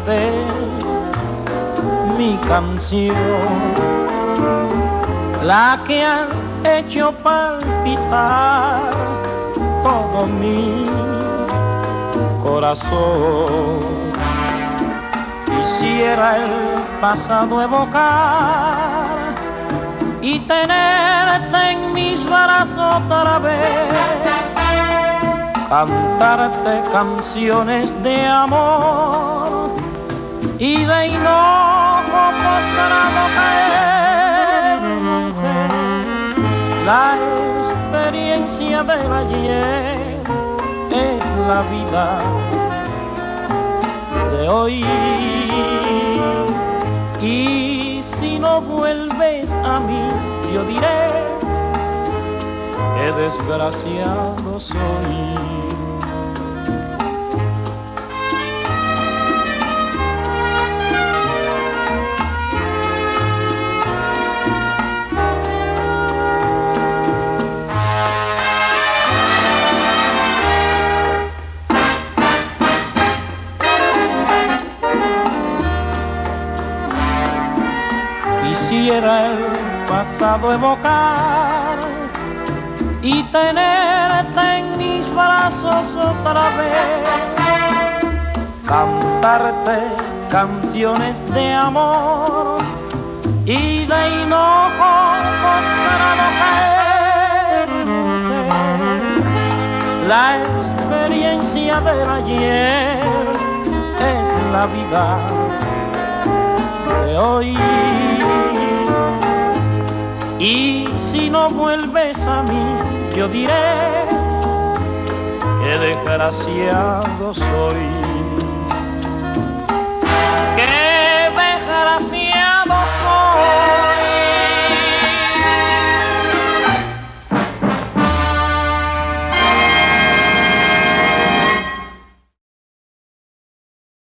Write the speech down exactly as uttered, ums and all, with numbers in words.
cantarte mi canción, la que has hecho palpitar todo mi corazón. Quisiera el pasado evocar y tenerte en mis brazos otra vez, cantarte canciones de amor y de hinojo postrado caer. La experiencia del ayer es la vida de hoy, y si no vuelves a mí yo diré qué desgraciado soy. Quisiera el pasado evocar y tenerte en mis brazos otra vez, cantarte canciones de amor y de hinojo postrado caer. La experiencia del ayer es la vida de hoy, y si no vuelves a mí yo diré qué desgraciado soy.